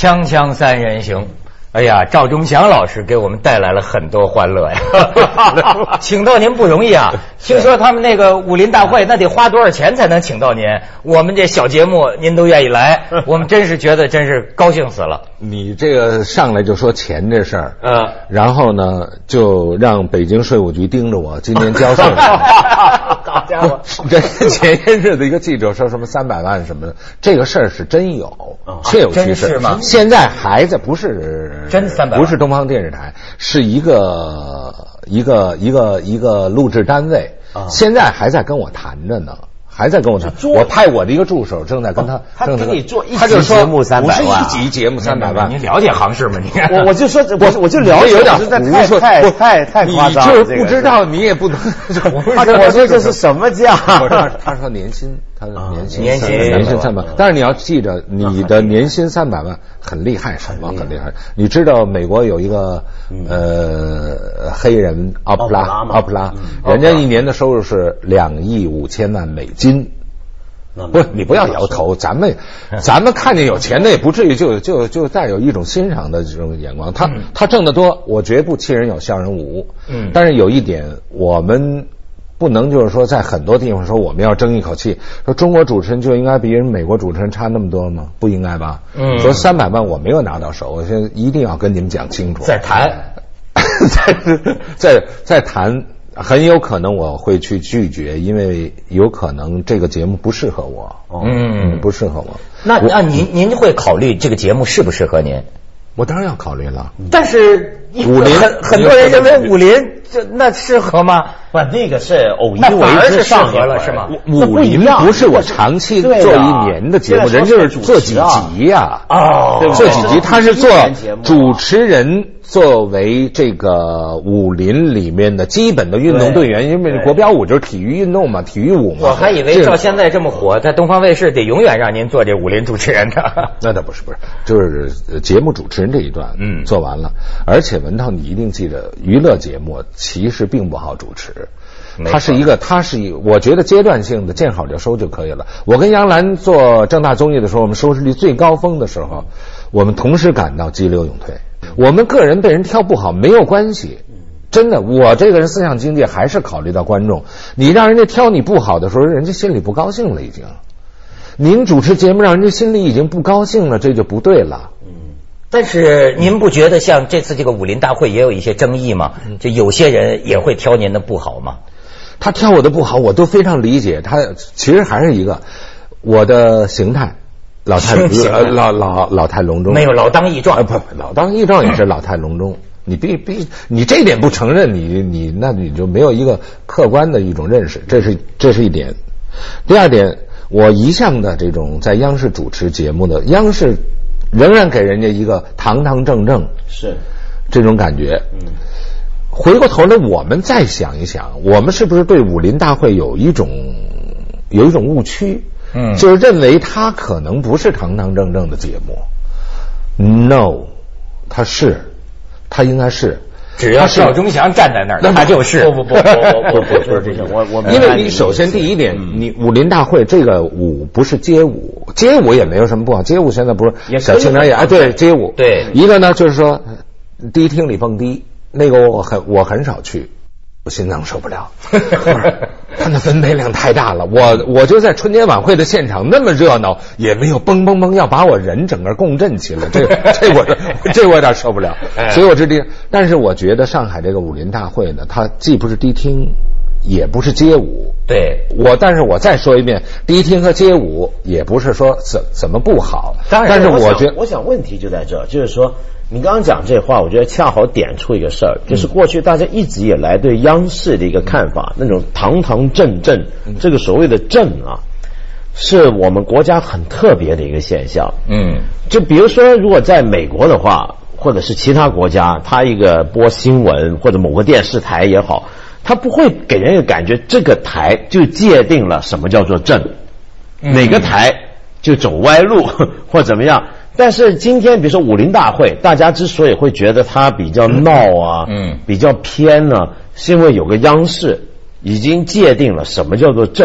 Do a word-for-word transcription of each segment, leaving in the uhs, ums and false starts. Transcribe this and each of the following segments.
锵锵三人行。哎呀，赵忠祥老师给我们带来了很多欢乐呀！请到您不容易啊！听说他们那个武林大会，那得花多少钱才能请到您？我们这小节目您都愿意来，我们真是觉得真是高兴死了。 你这个上来就说钱这事儿， 嗯， 然后呢就让北京税务局盯着我今年交税。 好家伙！ 这前些日子一个记者说什么三百万什么的，这个事儿是真有，确有其事吗？ 现在还在不是。 真三百万， 不是东方电视台，是一个一个一个一个录制单位，啊、现在还在跟我谈着呢，还在跟我谈。我派我的一个助手正在跟他， 哦、他跟你做一集节目三百万， 不是一集节目三百万。 您了解行市吗？你我我就说，我我就了解， 有点太太太太夸张， 你就是不知道，你也不能。 他我说这是什么价？ 他说年薪。他的年薪年薪年薪三百，但是你要记着，你的年薪三百万很厉害，什么很厉害？你知道美国有一个呃黑人奥普拉奥普拉，人家一年的收入是两亿五千万美金。不，你不要摇头，咱们咱们看见有钱的也不至于就就就带有一种欣赏的这种眼光。他他挣得多，我绝不欺人有笑人无。嗯，但是有一点我们。不能就是说在很多地方说我们要争一口气，说中国主持人就应该比人美国主持人差那么多吗？不应该吧？嗯，说三百万我没有拿到手，我现在一定要跟你们讲清楚。 再谈， 再再再谈，很有可能我会去拒绝，因为有可能这个节目不适合我。嗯，不适合我。 那那您您会考虑这个节目适不适合您？ 我当然要考虑了， 但是武林很很多人认为武林这那适合吗？ 不，那个是偶一为之上合了是吗？ 武林不是我长期做一年的节目，人就是做几集呀， 哦， 做几集，他是做主持人作为这个武林里面的基本的运动队员，因为国标舞就是体育运动嘛，体育舞嘛。 我还以为照现在这么火，在东方卫视得永远让您做这武林主持人的。 那倒不是不是，就是节目主持人这一段，嗯，做完了。而且文涛，你一定记得，娱乐节目其实并不好主持。它是一个，它是一，我觉得阶段性的，见好就收就可以了。我跟杨澜做正大综艺的时候，我们收视率最高峰的时候，我们同时感到激流勇退。我们个人被人挑不好没有关系，真的，我这个人思想境界还是考虑到观众。你让人家挑你不好的时候，人家心里不高兴了已经。您主持节目让人家心里已经不高兴了，这就不对了。 但是您不觉得像这次这个武林大会也有一些争议吗？就有些人也会挑您的不好吗？ 他挑我的不好，我都非常理解。他其实还是一个我的形态，老态呃老老老态龙钟， 没有老当益壮。 呃、不，老当益壮也是老态龙钟。你必必你这点不承认，你你那你就没有一个客观的一种认识，这是这是一点。第二点，我一向的这种在央视主持节目的，央视仍然给人家一个堂堂正正是这种感觉。嗯。回过头来，我们再想一想，我们是不是对武林大会有一种有一种误区？嗯，就是认为它可能不是堂堂正正的节目。No， 它是，它应该是。 只要赵忠祥站在那儿，那就是。 不不不不不不不是这个，我我因为你首先第一点，你武林大会这个舞不是街舞，街舞也没有什么不好，街舞现在不是小青年也哎对街舞对一个呢就是说迪厅里蹦迪。那个我很我很少去，我心脏受不了，他那分配量太大了。我我就在春节晚会的现场那么热闹，也没有嘣嘣嘣要把我人整个共振起来，这这我这我有点受不了。所以我这里，但是我觉得上海这个武林大会呢，它既不是迪厅，也不是街舞。 对我，但是我再说一遍，迪厅和街舞也不是说怎怎么不好。 当然， 但是我觉得， 我想问题就在这，就是说。你刚刚讲这话，我觉得恰好点出一个事儿，就是过去大家一直以来对央视的一个看法，那种堂堂正正，这个所谓的正啊，是我们国家很特别的一个现象。嗯，就比如说，如果在美国的话，或者是其他国家，它一个播新闻或者某个电视台也好，它不会给人一个感觉，这个台就界定了什么叫做正，哪个台就走歪路或怎么样。但是今天比如说武林大会，大家之所以会觉得它比较闹啊，嗯，比较偏呢，是因为有个央视已经界定了什么叫做正。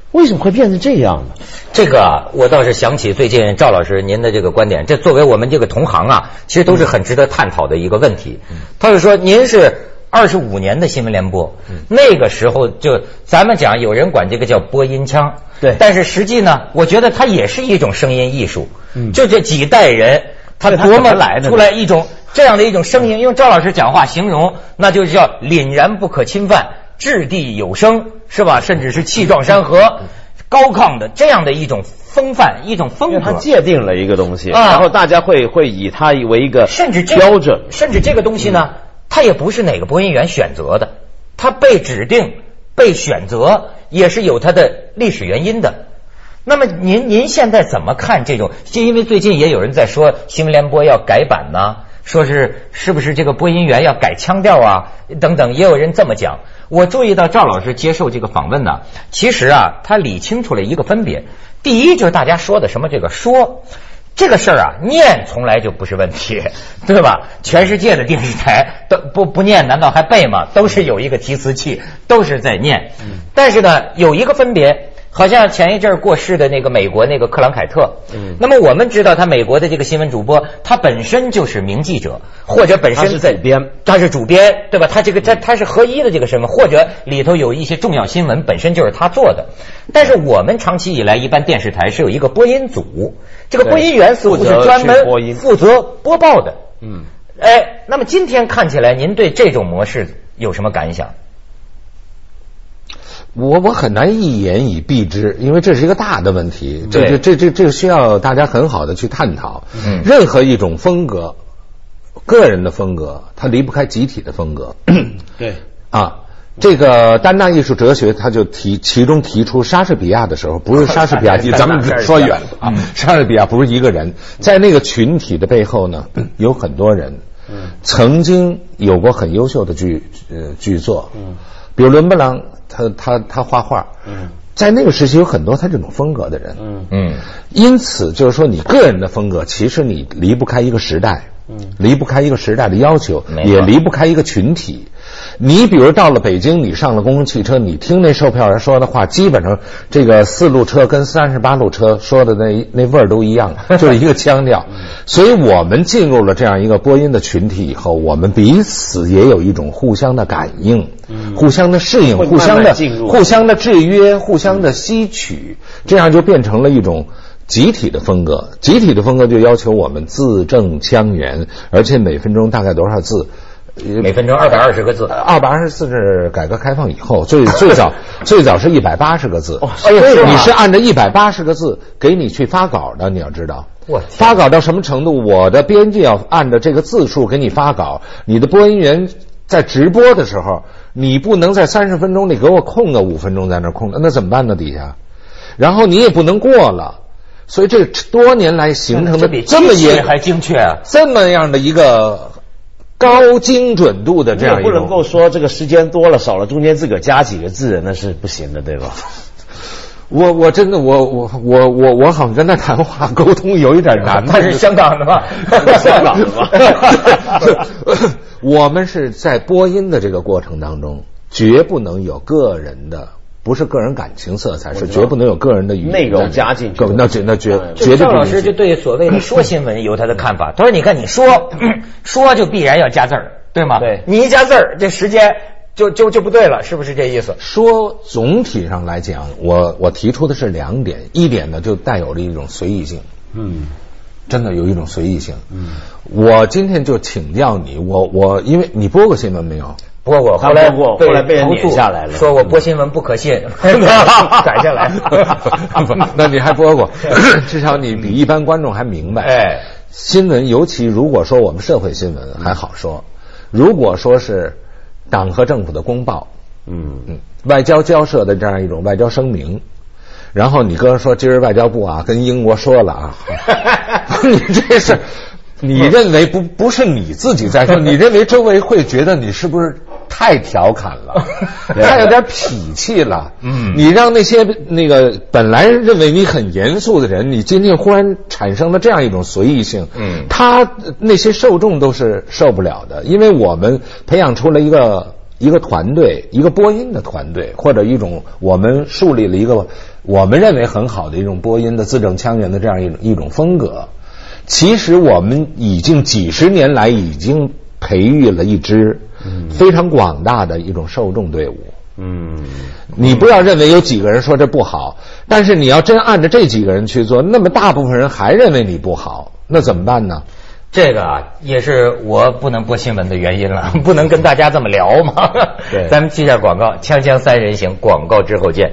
为什么会变成这样呢？ 这个啊，我倒是想起最近赵老师您的这个观点，这作为我们这个同行啊，其实都是很值得探讨的一个问题。他是说，您是二十五年的新闻联播，那个时候就咱们讲，有人管这个叫播音腔， 对， 但是实际呢，我觉得它也是一种声音艺术。嗯，就这几代人，他多么来出来一种这样的一种声音，用赵老师讲话形容，那就叫凛然不可侵犯，掷地有声，是吧？甚至是气壮山河。高亢的这样的一种风范，一种风格， 它界定了一个东西，啊、然后大家会会以它为一个甚至标准， 甚至这个东西呢，它也不是哪个播音员选择的，它被指定、被选择，也是有它的历史原因的。那么您您现在怎么看这种？就因为最近也有人在说新闻联播要改版呢、啊，说是是不是这个播音员要改腔调啊等等，也有人这么讲。我注意到赵老师接受这个访问呢，其实啊，他理清楚了一个分别。第一就是大家说的什么这个说这个事儿啊，念从来就不是问题，对吧？全世界的电视台都不不念，难道还背吗？都是有一个提词器，都是在念。但是呢，有一个分别。好像前一阵儿过世的那个美国那个克朗凯特，嗯，那么我们知道他美国的这个新闻主播，他本身就是名记者，或者本身在主编， 他是主编，对吧？他这个他他是合一的这个身份，或者里头有一些重要新闻本身就是他做的。但是我们长期以来，一般电视台是有一个播音组，这个播音员似乎是专门负责播报的，嗯，哎，那么今天看起来，您对这种模式有什么感想？ 我我很难一言以蔽之，因为这是一个大的问题，这这这这这个需要大家很好的去探讨。嗯，任何一种风格，个人的风格，它离不开集体的风格。 对啊，这个丹纳艺术哲学，他就提其中提出莎士比亚的时候，不是莎士比亚，咱们说远了啊，莎士比亚不是一个人，在那个群体的背后呢，有很多人，曾经有过很优秀的剧呃剧作，嗯，比如伦勃朗。他他他画画，嗯，在那个时期有很多他这种风格的人，嗯嗯，因此就是说，你个人的风格，其实你离不开一个时代，嗯，离不开一个时代的要求，也离不开一个群体。你比如到了北京，你上了公共汽车，你听那售票员说的话，基本上这个四路车跟三十八路车说的那那味儿都一样，就是一个腔调。所以我们进入了这样一个播音的群体以后，我们彼此也有一种互相的感应，嗯、互相的适应，互相的互相的制约，互相的吸取，这样就变成了一种集体的风格。集体的风格就要求我们字正腔圆，而且每分钟大概多少字？ 每分钟二百二十个字， 二百二十四是改革开放以后，最最早最早是一百八十个字。哦，你是按照一百八十个字给你去发稿的，你要知道。发稿到什么程度？我的编辑要按照这个字数给你发稿，你的播音员在直播的时候，你不能在三十分钟里给我空个五分钟在那空着，那怎么办呢？底下，然后你也不能过了。所以这多年来形成的这么也还精确啊， 这么样的一个。高精准度的这样一种， 不能够说这个时间多了少了，中间自个儿加几个字，那是不行的，对吧？ 我我真的我我我我我好像跟他谈话沟通有一点难。 他是香港的吗？ 香港的吗？ 我们是在播音的这个过程当中，绝不能有个人的。不是个人感情色彩，是绝不能有个人的语言内容加进去。 那绝那绝绝对。 赵老师就对所谓的说新闻有他的看法。他说：“你看，你说说就必然要加字儿，对吗？ 对， 你一加字儿，这时间就就就不对了，是不是这意思？” 说总体上来讲，我我提出的是两点，一点呢就带有了一种随意性，嗯，真的有一种随意性。嗯，我今天就请教你，我我因为你播过新闻没有？ 播过，后来后来被人撵下来了， 说我播新闻不可信，改下来。 那你还播过，至少你比一般观众还明白。哎，新闻尤其如果说我们社会新闻还好说，如果说是党和政府的公报，嗯嗯，外交交涉的这样一种外交声明，然后你哥说今儿外交部啊跟英国说了啊，你这是。你认为不不是你自己在说，你认为周围会觉得你是不是太调侃了，太有点痞气了？嗯，你让那些那个本来认为你很严肃的人，你今天忽然产生了这样一种随意性，嗯，他那些受众都是受不了的，因为我们培养出了一个一个团队，一个播音的团队，或者一种我们树立了一个我们认为很好的一种播音的字正腔圆的这样一种一种风格。其实我们已经几十年来已经培育了一支非常广大的一种受众队伍。嗯，你不要认为有几个人说这不好，但是你要真按照这几个人去做，那么大部分人还认为你不好，那怎么办呢？ 这个啊，也是我不能播新闻的原因了，不能跟大家这么聊嘛。对，咱们接下广告，锵锵三人行，广告之后见。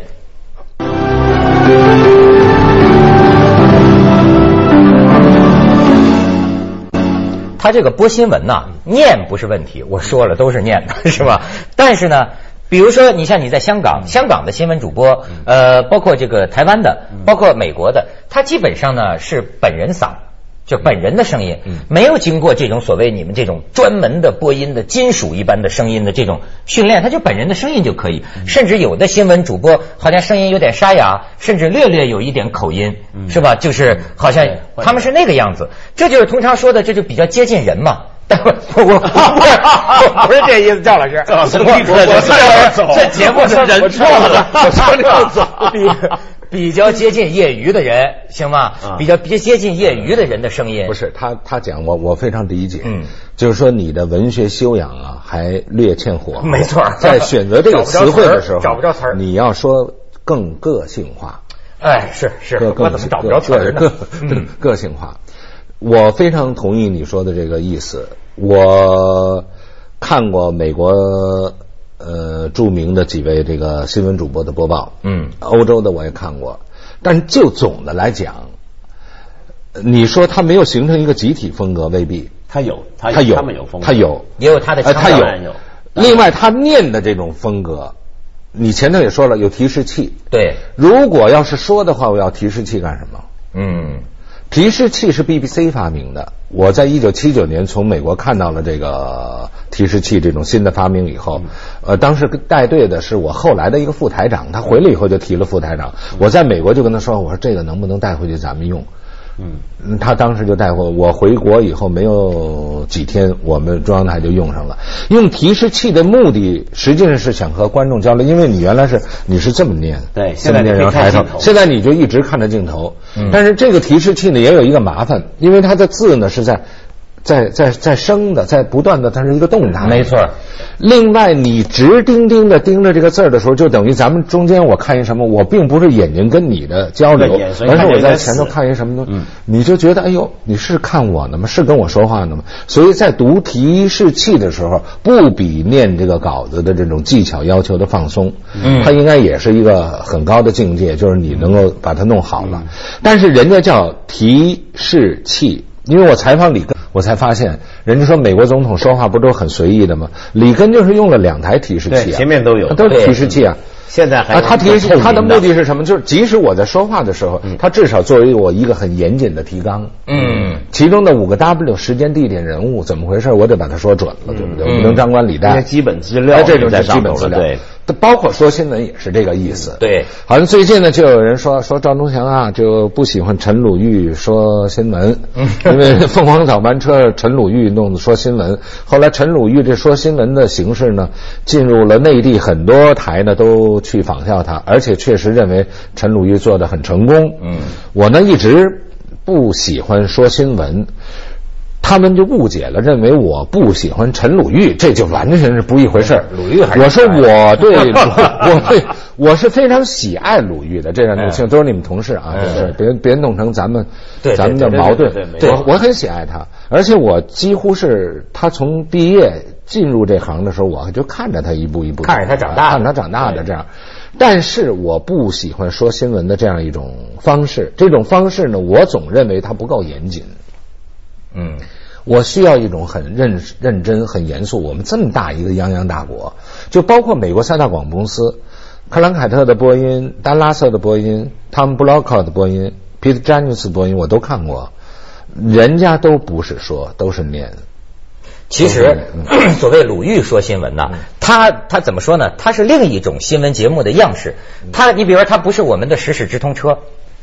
他这个播新闻呐，念不是问题，我说了都是念的，是吧？但是呢，比如说你像你在香港，香港的新闻主播，呃，包括这个台湾的，包括美国的，他基本上呢是本人嗓。就本人的声音，没有经过这种所谓你们这种专门的播音的金属一般的声音的这种训练，他就本人的声音就可以。甚至有的新闻主播好像声音有点沙哑，甚至略略有一点口音，是吧？就是好像他们是那个样子，这就是通常说的，这就比较接近人嘛。但我我我不是这意思，赵老师，这节目是人错了，我要走。比较接近业余的人，行吗？啊、比较比较接近业余的人的声音。 不是他他讲我我非常理解，嗯，就是说你的文学修养啊还略欠火候。 没错， 在选择这个词汇的时候， 找不着词儿， 你要说更个性化。 哎，是是，我怎么找不着词儿呢？ 个个个性化，我非常同意你说的这个意思。我看过美国。呃，著名的几位这个新闻主播的播报，嗯，欧洲的我也看过，但就总的来讲，你说他没有形成一个集体风格，未必， 他有，他有，他有， 他们有风格， 他有， 也有他的， 呃，他有， 有。 另外，他念的这种风格，你前头也说了，有提示器， 对， 如果要是说的话，我要提示器干什么？ 嗯。 提示器是 B B C 发明的，我在一九七九年从美国看到了这个提示器这种新的发明以后，呃，当时带队的是我后来的一个副台长，他回来以后就提了副台长，我在美国就跟他说，我说这个能不能带回去咱们用？嗯，他当时就带回我回国以后没有几天，我们中央台就用上了。用提示器的目的实际上是想和观众交流，因为你原来是你是这么念， 对， 现在念然后抬头，现在你就一直看着镜头。嗯，但是这个提示器呢也有一个麻烦，因为它的字呢是在在在在升的，在不断的，它是一个动态。 没错。 另外，你直盯盯的盯着这个字的时候，就等于咱们中间我看一什么，我并不是眼睛跟你的交流，而是我在前头看一什么东西，嗯，你就觉得哎呦，你是看我呢吗？是跟我说话呢吗？所以在读提示器的时候，不比念这个稿子的这种技巧要求的放松，嗯，它应该也是一个很高的境界，就是你能够把它弄好了。嗯，但是人家叫提示器。因为我采访里根，我才发现，人家说美国总统说话不都很随意的吗？里根就是用了两台提示器啊， 对，前面都有， 都是提示器啊。 现在还啊，他提示他的目的是什么？就是即使我在说话的时候，嗯，他至少作为我一个很严谨的提纲，嗯，其中的五个 W 时间、地点、人物怎么回事，我得把它说准了，嗯，对不对？我不能张冠李戴。 基本资料， 这种是基本资料，对。包括说新闻也是这个意思， 对。 好像最近呢，就有人说说赵忠祥啊，就不喜欢陈鲁豫说新闻，因为凤凰早班车陈鲁豫弄说新闻，后来陈鲁豫这说新闻的形式呢，进入了内地很多台呢都去仿效他，而且确实认为陈鲁豫做得很成功。嗯，我呢一直不喜欢说新闻。他们就误解了，认为我不喜欢陈鲁豫，这就完全是不一回事儿。 鲁豫还是我说我对我对我是非常喜爱鲁豫的，这样就都是你们同事啊，就是别别弄成咱们咱们的矛盾。对，我我很喜爱他，而且我几乎是他从毕业进入这行的时候，我就看着他一步一步看着他长大， 看着他长大的这样。但是我不喜欢说新闻的这样一种方式，这种方式呢，我总认为它不够严谨。嗯，我需要一种很认认真、很严肃。我们这么大一个泱泱大国，就包括美国三大广播公司，克兰凯特的播音、丹拉瑟的播音、汤姆布洛克的播音、皮特詹尼斯播音，我都看过。人家都不是说，都是念。 其实，嗯、所谓鲁豫说新闻呢，他他怎么说呢？他是另一种新闻节目的样式。他，你比如说，他不是我们的时事直通车。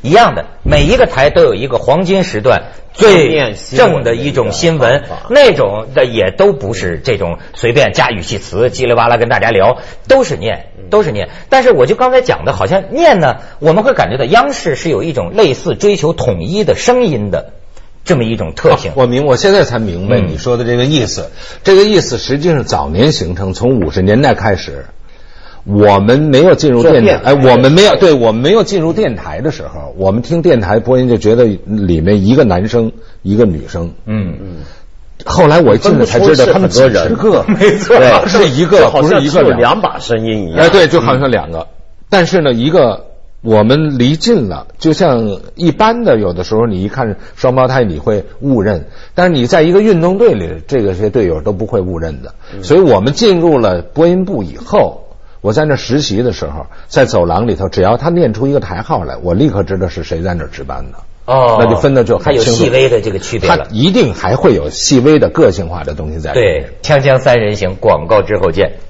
一样的，每一个台都有一个黄金时段最正的一种新闻，那种的也都不是这种随便加语气词叽里哇啦跟大家聊，都是念都是念。但是我就刚才讲的，好像念呢，我们会感觉到央视是有一种类似追求统一的声音的这么一种特性。 啊、我明我现在才明白你说的这个意思、嗯、这个意思实际上早年形成，从五十年代开始我们没有进入电台，哎，我们没有，对，我们没有进入电台的时候，我们听电台播音就觉得里面一个男生一个女生，嗯嗯。后来我进来才知道他们几十个， 没错， 对，是一个，不是一个两两把声音一样。 哎，对，就好像两个。嗯、但是呢，一个我们离近了，就像一般的，有的时候你一看双胞胎你会误认，但是你在一个运动队里，这个些队友都不会误认的。嗯、所以我们进入了播音部以后。我在那实习的时候，在走廊里头，只要他念出一个台号来，我立刻知道是谁在那值班的。 哦， 那就分的就很清楚。 它有细微的这个区别了， 它一定还会有细微的个性化的东西在里面。 对，锵锵三人行，广告之后见。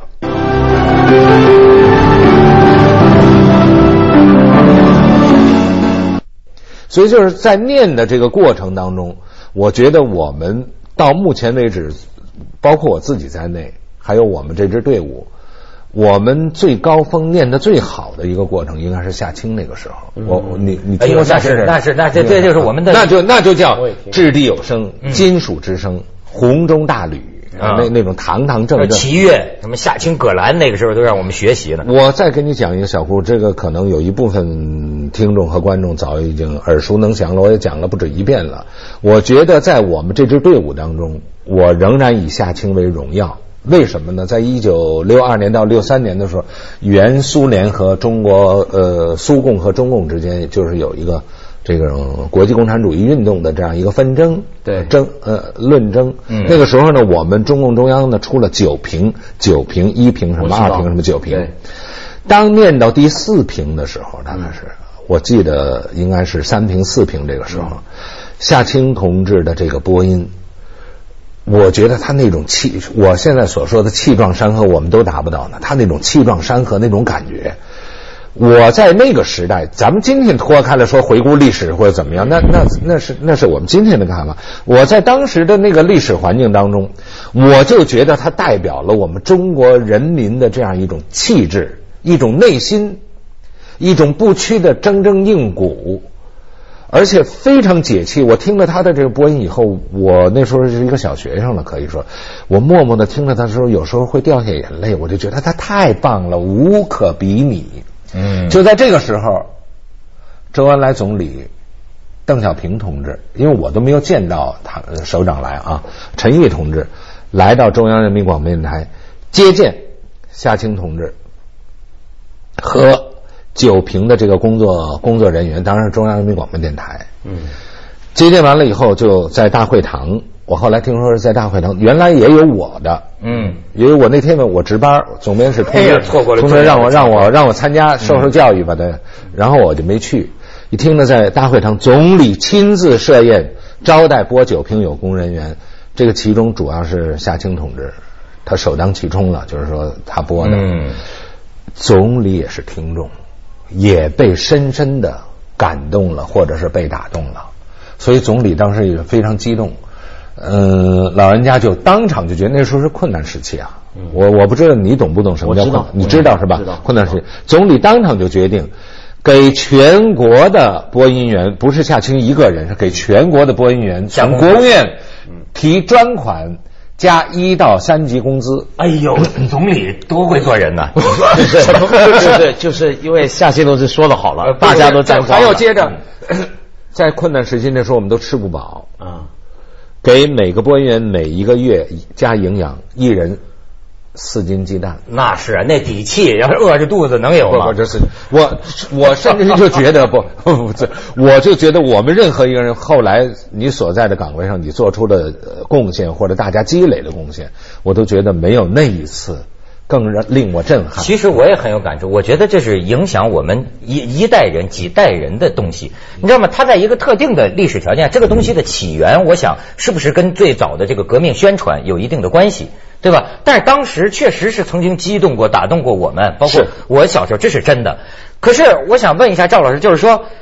所以就是在念的这个过程当中，我觉得我们到目前为止，包括我自己在内。还有我们这支队伍，我们最高峰念得最好的一个过程，应该是夏青那个时候。嗯、我你你听过夏青？ 那是那这这就是我们的， 那就那就叫掷地有声，嗯、金属之声，洪钟大吕。啊，那那种堂堂正正， 齐乐什么夏青、葛兰，那个时候都让我们学习呢。 我再给你讲一个小故事，这个可能有一部分听众和观众早已经耳熟能详了，我也讲了不止一遍了。我觉得在我们这支队伍当中，我仍然以夏青为荣耀。为什么呢？在一九六二年到六三年的时候，原苏联和中国呃苏共和中共之间就是有一个这个国际共产主义运动的这样一个纷争， 对争呃论争。嗯，那个时候呢，我们中共中央呢出了九评，九评一评什么二评什么九评。当念到第四评的时候，大概是、嗯、我记得应该是三评四评这个时候，嗯、夏青同志的这个播音。我觉得他那种气，我现在所说的气壮山河我们都达不到呢，他那种气壮山河那种感觉，我在那个时代，咱们今天脱开了说回顾历史或者怎么样，那那那是那是我们今天的看法。我在当时的那个历史环境当中，我就觉得它代表了我们中国人民的这样一种气质，一种内心，一种不屈的铮铮硬骨。而且非常解气，我听了他的这个播音以后，我那时候是一个小学生了，可以说，我默默的听着他的时候，有时候会掉下眼泪，我就觉得他太棒了，无可比拟。嗯，就在这个时候，周恩来总理、邓小平同志，因为我都没有见到他首长来啊，陈毅同志来到中央人民广播电台接见夏青同志和九评的这个工作工作人员，当然是中央人民广播电台。嗯，接见完了以后，就在大会堂。我后来听说是在大会堂，原来也有我的。嗯，因为我那天呢，我值班，总编室通知、哎、错过了，通知让我让我让我参加受受教育吧的、嗯，然后我就没去。一听呢，在大会堂，总理亲自设宴招待播九评有功人员，这个其中主要是夏青同志，他首当其冲了，就是说他播的。嗯，总理也是听众。也被深深的感动了，或者是被打动了，所以总理当时也非常激动。嗯、呃，老人家就当场就觉得那时候是困难时期啊。嗯、我我不知道你懂不懂什么叫困难，你知道是吧？困难时期，总理当场就决定给全国的播音员，不是夏青一个人，是给全国的播音员向国务院提专款。加一到三级工资。 哎呦，总理多会做人呐！ 对对，就是因为夏青同志说的好了，大家都沾光了。 还要接着，在困难时期那时候我们都吃不饱啊，给每个播音员每一个月加营养，一人四斤鸡蛋。 那是啊，那底气，要是饿着肚子能有吗？ 不不，这是我我甚至就觉得不不不，我就觉得我们任何一个人后来你所在的岗位上你做出的贡献或者大家积累的贡献，我都觉得没有那一次更令我震撼。 其实我也很有感触，我觉得这是影响我们一一代人几代人的东西，你知道吗？它在一个特定的历史条件，这个东西的起源，我想是不是跟最早的这个革命宣传有一定的关系？对吧？但是当时确实是曾经激动过、打动过我们，包括我小时候，这是真的。可是我想问一下赵老师，就是说，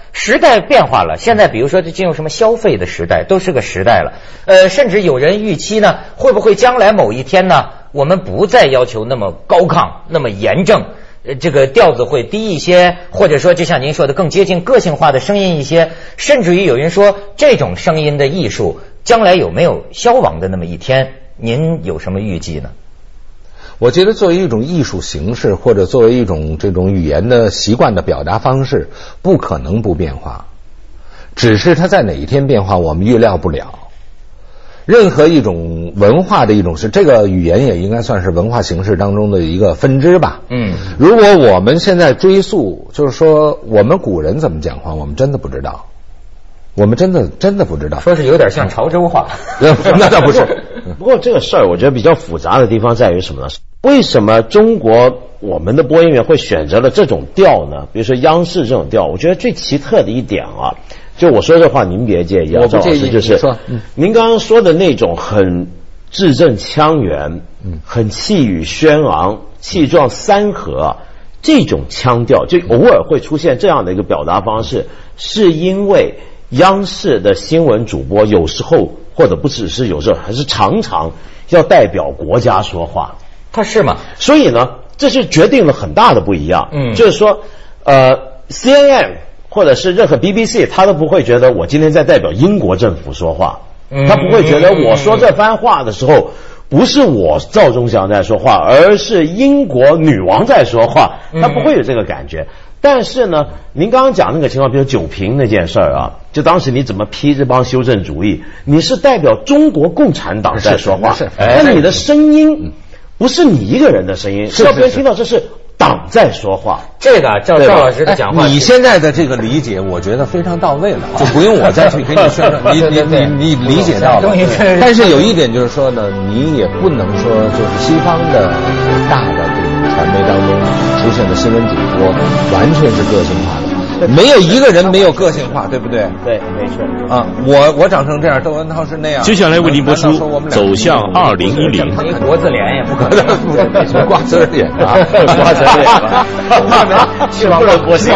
时代变化了，现在比如说就进入什么消费的时代，都是个时代了。呃，甚至有人预期呢，会不会将来某一天呢，我们不再要求那么高亢、那么严正，呃，这个调子会低一些，或者说就像您说的，更接近个性化的声音一些。甚至于有人说，这种声音的艺术将来有没有消亡的那么一天？您有什么预计呢？ 我觉得作为一种艺术形式，或者作为一种这种语言的习惯的表达方式，不可能不变化，只是它在哪一天变化我们预料不了。任何一种文化的一种是，这个语言也应该算是文化形式当中的一个分支吧。嗯，如果我们现在追溯，就是说我们古人怎么讲话，我们真的不知道。我们真的真的不知道， 说是有点像潮州话， 那倒不是。 不过这个事儿，我觉得比较复杂的地方在于什么呢？为什么中国我们的播音员会选择了这种调呢？比如说央视这种调，我觉得最奇特的一点啊，就我说这话您别介意啊，赵老师，就是、嗯、您刚刚说的那种很字正腔圆、嗯、很气宇轩昂、气壮山河这种腔调，就偶尔会出现这样的一个表达方式，是因为央视的新闻主播有时候或者不只是有时候，还是常常要代表国家说话。 他是吗？ 所以呢，这是决定了很大的不一样。嗯，就是说，呃 ，C N N 或者是任何 B B C， 他都不会觉得我今天在代表英国政府说话，嗯、他不会觉得我说这番话的时候，不是我赵忠祥在说话，而是英国女王在说话，他不会有这个感觉。但是呢，您刚刚讲那个情况，比如酒瓶那件事儿啊，就当时你怎么批这帮修正主义，你是代表中国共产党在说话，那你的声音不是你一个人的声音，是要别人听到这是党在说话。 这个赵赵老师的讲话， 你现在的这个理解，我觉得非常到位了，就不用我再去给你宣传，你你你你理解到了。但是有一点就是说呢，你也不能说就是西方的大的这种传媒当中出现的新闻主播完全是个性化的，没有一个人没有个性化，对不对？ 对，没错啊。我我长成这样，窦文涛是那样。 接下来为您播出《走向二零一零》。 你国字脸也不可能， 挂字脸啊， 挂字脸吧，去不了国庆。